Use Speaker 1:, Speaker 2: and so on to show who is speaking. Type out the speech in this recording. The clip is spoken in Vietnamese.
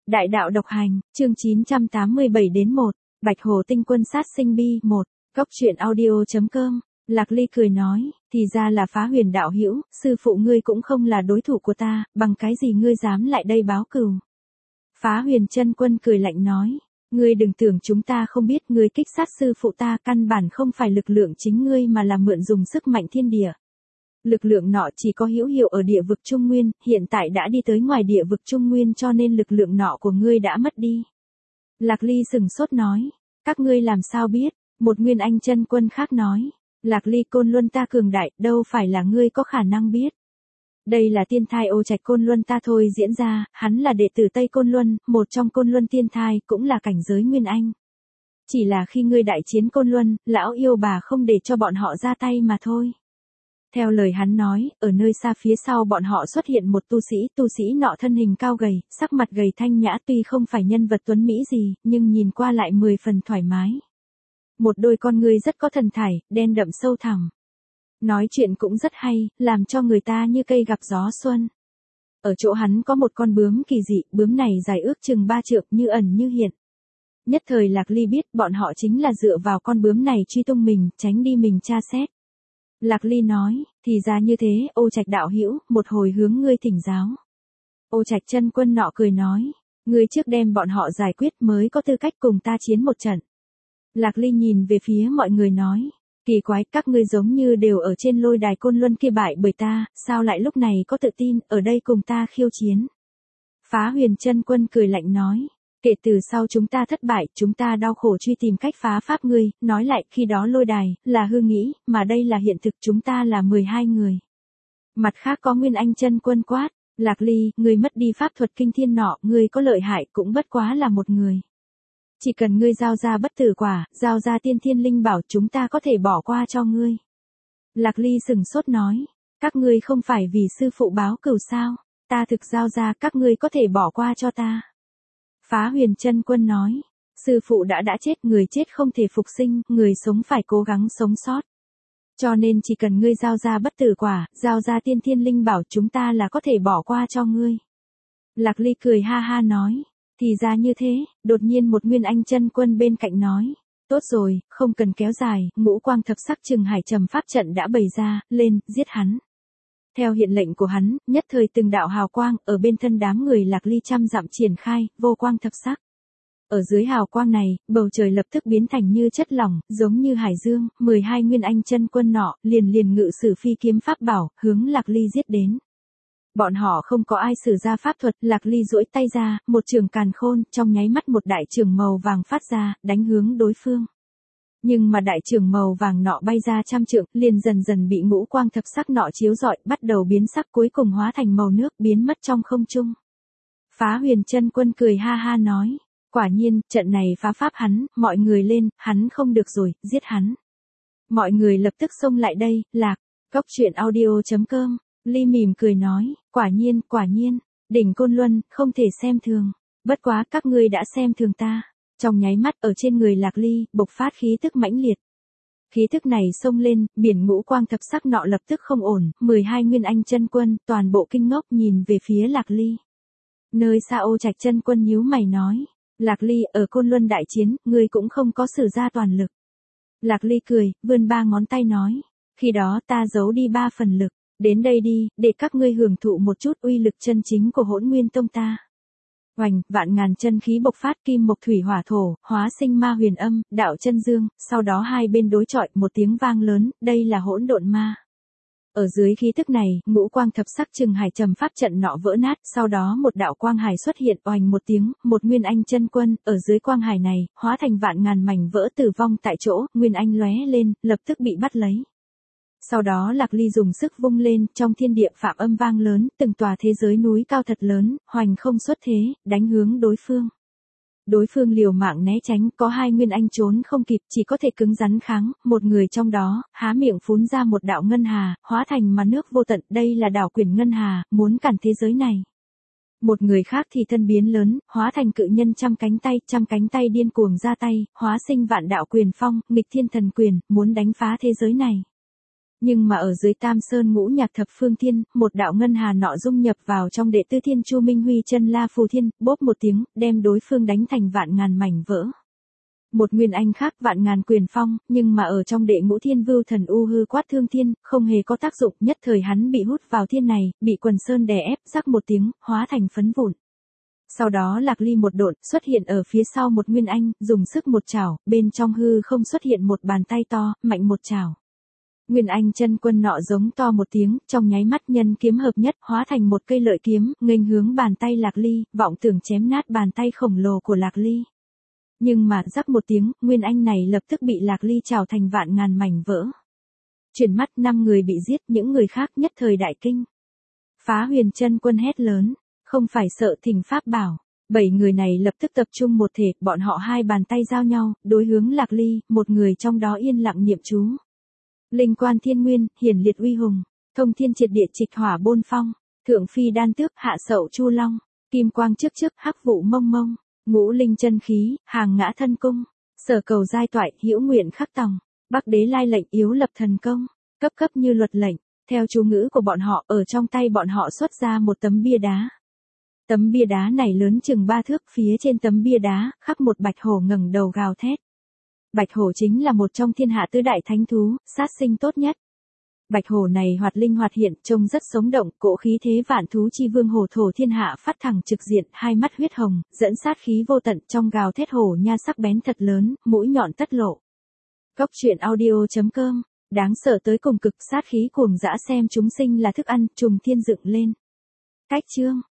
Speaker 1: Đại đạo độc hành, chương 987 đến 1, Bạch Hồ tinh quân sát sinh bi 1, Cốc truyện audio.com. Lạc Ly cười nói, thì ra là Phá Huyền đạo hữu, sư phụ ngươi cũng không là đối thủ của ta, bằng cái gì ngươi dám lại đây báo cừu. Phá Huyền chân quân cười lạnh nói, ngươi đừng tưởng chúng ta không biết, ngươi kích sát sư phụ ta căn bản không phải lực lượng chính ngươi mà là mượn dùng sức mạnh thiên địa. Lực lượng nọ chỉ có hữu hiệu ở địa vực Trung Nguyên, hiện tại đã đi tới ngoài địa vực Trung Nguyên cho nên lực lượng nọ của ngươi đã mất đi. Lạc Ly sừng sốt nói, các ngươi làm sao biết, một Nguyên Anh chân quân khác nói, Lạc Ly Côn Luân ta cường đại, đâu phải là ngươi có khả năng biết. Đây là tiên thai Ô Trạch Côn Luân ta thôi diễn ra, hắn là đệ tử Tây Côn Luân, một trong Côn Luân tiên thai, cũng là cảnh giới Nguyên Anh. Chỉ là khi ngươi đại chiến Côn Luân, lão yêu bà không để cho bọn họ ra tay mà thôi. Theo lời hắn nói, ở nơi xa phía sau bọn họ xuất hiện một tu sĩ nọ thân hình cao gầy, sắc mặt gầy thanh nhã, tuy không phải nhân vật tuấn mỹ gì, nhưng nhìn qua lại 10 phần thoải mái. Một đôi con ngươi rất có thần thải, đen đậm sâu thẳm. Nói chuyện cũng rất hay, làm cho người ta như cây gặp gió xuân. Ở chỗ hắn có một con bướm kỳ dị, bướm này dài ước chừng 3 trượng, như ẩn như hiện. Nhất thời Lạc Ly biết bọn họ chính là dựa vào con bướm này truy tung mình, tránh đi mình tra xét. Lạc Ly nói, thì ra như thế, Ô Trạch đạo hữu, một hồi hướng ngươi thỉnh giáo. Ô Trạch chân quân nọ cười nói, ngươi trước đem bọn họ giải quyết mới có tư cách cùng ta chiến một trận. Lạc Ly nhìn về phía mọi người nói, kỳ quái, các ngươi giống như đều ở trên lôi đài Côn Luân kia bại bởi ta, sao lại lúc này có tự tin, ở đây cùng ta khiêu chiến. Phá Huyền chân quân cười lạnh nói, kể từ sau chúng ta thất bại, chúng ta đau khổ truy tìm cách phá pháp ngươi, nói lại khi đó lôi đài, là hư nghĩ, mà đây là hiện thực, chúng ta là 12 người. Mặt khác có Nguyên Anh chân quân quát, Lạc Ly, ngươi mất đi pháp thuật kinh thiên nọ, ngươi có lợi hại cũng bất quá là một người. Chỉ cần ngươi giao ra bất tử quả, giao ra tiên thiên linh bảo, chúng ta có thể bỏ qua cho ngươi. Lạc Ly sừng sốt nói, các ngươi không phải vì sư phụ báo cừu sao, ta thực giao ra, các ngươi có thể bỏ qua cho ta. Phá Huyền chân quân nói, sư phụ đã chết, người chết không thể phục sinh, người sống phải cố gắng sống sót. Cho nên chỉ cần ngươi giao ra bất tử quả, giao ra tiên thiên linh bảo, chúng ta là có thể bỏ qua cho ngươi. Lạc Ly cười ha ha nói, thì ra như thế, đột nhiên một Nguyên Anh chân quân bên cạnh nói, tốt rồi, không cần kéo dài, ngũ quang thập sắc Trừng Hải Trầm pháp trận đã bày ra, lên, giết hắn. Theo hiện lệnh của hắn, nhất thời từng đạo hào quang, ở bên thân đám người Lạc Ly trăm dặm triển khai, vô quang thập sắc. Ở dưới hào quang này, bầu trời lập tức biến thành như chất lỏng, giống như hải dương, 12 Nguyên Anh chân quân nọ, liền ngự sử phi kiếm pháp bảo, hướng Lạc Ly giết đến. Bọn họ không có ai sử ra pháp thuật, Lạc Ly duỗi tay ra, một trường càn khôn, trong nháy mắt một đại trường màu vàng phát ra, đánh hướng đối phương. Nhưng mà đại trường màu vàng nọ bay ra trăm trượng, liền dần dần bị ngũ quang thập sắc nọ chiếu rọi, bắt đầu biến sắc, cuối cùng hóa thành màu nước, biến mất trong không trung. Phá Huyền chân quân cười ha ha nói, quả nhiên, trận này phá pháp hắn, mọi người lên, hắn không được rồi, giết hắn. Mọi người lập tức xông lại đây, Lạc, Cốc truyện audio.com. Ly mỉm cười nói, quả nhiên, đỉnh Côn Luân, không thể xem thường. Bất quá các ngươi đã xem thường ta. Trong nháy mắt ở trên người Lạc Ly, bộc phát khí tức mãnh liệt. Khí tức này xông lên, biển ngũ quang thập sắc nọ lập tức không ổn, 12 Nguyên Anh chân quân, toàn bộ kinh ngốc nhìn về phía Lạc Ly. Nơi xa Ô Trạch chân quân nhíu mày nói, Lạc Ly, ở Côn Luân đại chiến, ngươi cũng không có sử ra toàn lực. Lạc Ly cười, vươn 3 ngón tay nói, khi đó ta giấu đi 3 phần lực. Đến đây đi, để các ngươi hưởng thụ một chút uy lực chân chính của Hỗn Nguyên Tông ta. Oành, vạn ngàn chân khí bộc phát, kim mộc thủy hỏa thổ, hóa sinh ma huyền âm, đạo chân dương, sau đó hai bên đối chọi, một tiếng vang lớn, đây là hỗn độn ma. Ở dưới khí tức này, ngũ quang thập sắc Trừng Hải Trầm pháp trận nọ vỡ nát, sau đó một đạo quang hải xuất hiện, oành một tiếng, một Nguyên Anh chân quân, ở dưới quang hải này, hóa thành vạn ngàn mảnh vỡ tử vong tại chỗ, Nguyên Anh lóe lên, lập tức bị bắt lấy. Sau đó Lạc Ly dùng sức vung lên, trong thiên địa phạm âm vang lớn, từng tòa thế giới núi cao thật lớn, hoành không xuất thế, đánh hướng đối phương. Đối phương liều mạng né tránh, có 2 Nguyên Anh trốn không kịp, chỉ có thể cứng rắn kháng, một người trong đó, há miệng phun ra một đạo ngân hà, hóa thành màn nước vô tận, đây là đảo quyển ngân hà, muốn cản thế giới này. Một người khác thì thân biến lớn, hóa thành cự nhân trăm cánh tay điên cuồng ra tay, hóa sinh vạn đạo quyền phong, nghịch thiên thần quyền, muốn đánh phá thế giới này. Nhưng mà ở dưới Tam Sơn Ngũ Nhạc Thập Phương Thiên, một đạo ngân hà nọ dung nhập vào trong đệ tư thiên Chu Minh Huy chân La Phù Thiên, bốp một tiếng, đem đối phương đánh thành vạn ngàn mảnh vỡ. Một nguyên anh khác vạn ngàn quyền phong, nhưng mà ở trong đệ ngũ thiên vưu thần u hư quát thương thiên, không hề có tác dụng, nhất thời hắn bị hút vào thiên này, bị quần sơn đè ép, rắc một tiếng, hóa thành phấn vụn. Sau đó Lạc Ly một độn, xuất hiện ở phía sau một nguyên anh, dùng sức một chảo, bên trong hư không xuất hiện một bàn tay to, mạnh một chảo. Nguyên anh chân quân nọ giống to một tiếng, trong nháy mắt nhân kiếm hợp nhất, hóa thành một cây lợi kiếm, nghênh hướng bàn tay Lạc Ly, vọng tưởng chém nát bàn tay khổng lồ của Lạc Ly. Nhưng mà rắc một tiếng, nguyên anh này lập tức bị Lạc Ly chảo thành vạn ngàn mảnh vỡ. Chuyển mắt 5 người bị giết, những người khác nhất thời đại kinh. Phá Huyền chân quân hét lớn, không phải sợ thỉnh pháp bảo. 7 người này lập tức tập trung một thể, bọn họ hai bàn tay giao nhau, đối hướng Lạc Ly, một người trong đó yên lặng niệm chú. Linh quan thiên nguyên, hiển liệt uy hùng, thông thiên triệt địa trịch hỏa bôn phong, thượng phi đan tước, hạ sậu chu long, kim quang trước trước, hắc vụ mông mông, ngũ linh chân khí, hàng ngã thân cung, sở cầu giai toại, hữu nguyện khắc tòng, bắc đế lai lệnh, yếu lập thần công, cấp cấp như luật lệnh. Theo chú ngữ của bọn họ, ở trong tay bọn họ xuất ra một tấm bia đá. Tấm bia đá này lớn chừng 3 thước, phía trên tấm bia đá, khắc một bạch hổ ngẩng đầu gào thét. Bạch hổ chính là một trong thiên hạ tứ đại thánh thú, sát sinh tốt nhất. Bạch hổ này hoạt linh hoạt hiện, trông rất sống động, cỗ khí thế vạn thú chi vương hổ thổ thiên hạ phát thẳng trực diện, hai mắt huyết hồng, dẫn sát khí vô tận, trong gào thét hổ nha sắc bén thật lớn, mũi nhọn tất lộ. Cốc truyện audio.com, đáng sợ tới cùng cực, sát khí cuồng dã, xem chúng sinh là thức ăn, trùng thiên dựng lên. Cách chương